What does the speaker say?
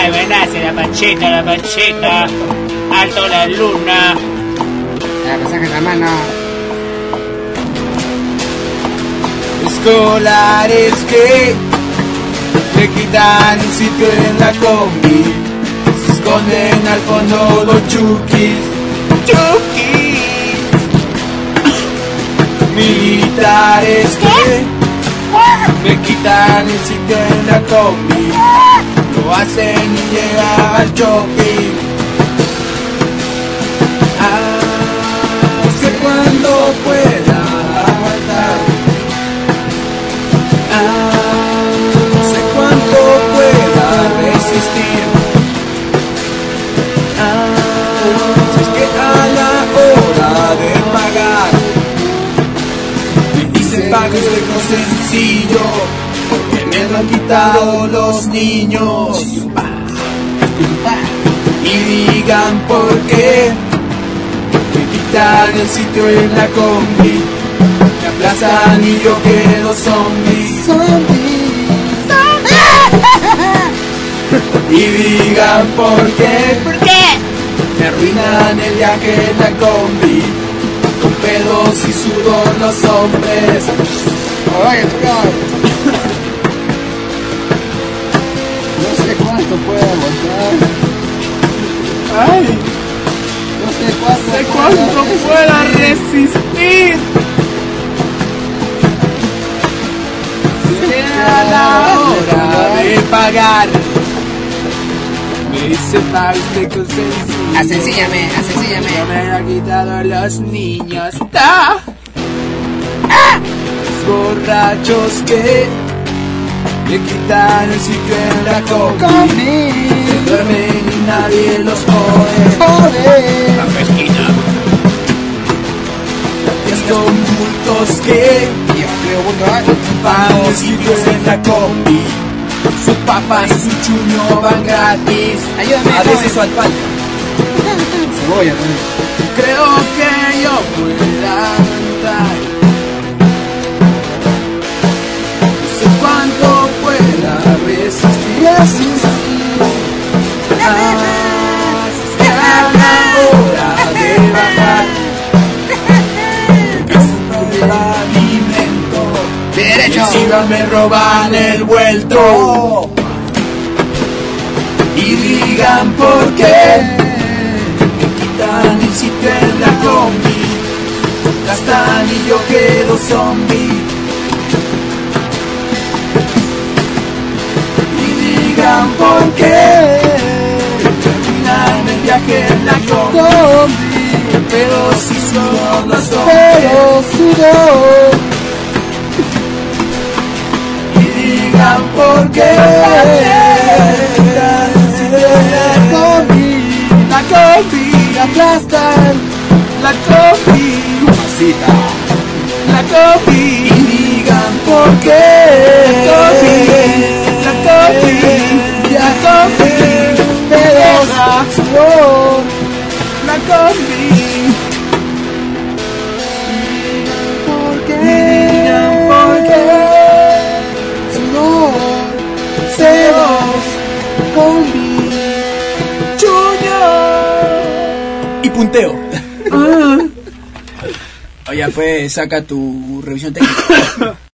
Ay, venace la panchita. Alto la luna. La pasaje en la mano. Escolares que le quitan el sitio en la combi, se esconden al fondo los chukis. Militares que me quitan el sitio en la combi, lo hacen y llega al shopping. Sé cuando pueda aguantar, sé cuánto pueda resistir. Si es que a la hora de pagar me dicen pague usted con sencillo, porque me lo han quitado los niños. Y digan por qué me quitan el sitio en la combi, me aplazan y yo quedo zombie. Y digan por qué me arruinan el viaje en la combi, con pedos y sudor los hombres. No sé cuánto puedo aguantar. Ay, No sé cuánto pueda resistir. A la hora de pagar me dice pague usted con sencillo. Asencíllame. No me lo han quitado los niños. Borrachos que le quitan el sitio en la combi, se duermen y nadie los jode. La pesquina. Estos bultos que van los sitios en la combi, sus papas y su chuño van gratis. Ayúdame, a veces su alfalfa. Cebolla. Creo que yo pueda aguantar, no sé cuánto pueda resistir. Es que a la hora de bajar es un pavimento, Derecho. encima me roban el vuelto. Y digan por qué me quitan el sitio en la combi, gastan y yo quedo zombie. Y digan por qué terminan el viaje en la combi, pero si sudor los hombres. Y digan por qué la combi, la aplastan, la combi, mamacita, la combi. Y digan por qué la combi, me deja sudor, la combi. Digan por qué sudor, celos, combi, chuño y punteo. Oye, pues saca tu revisión técnica.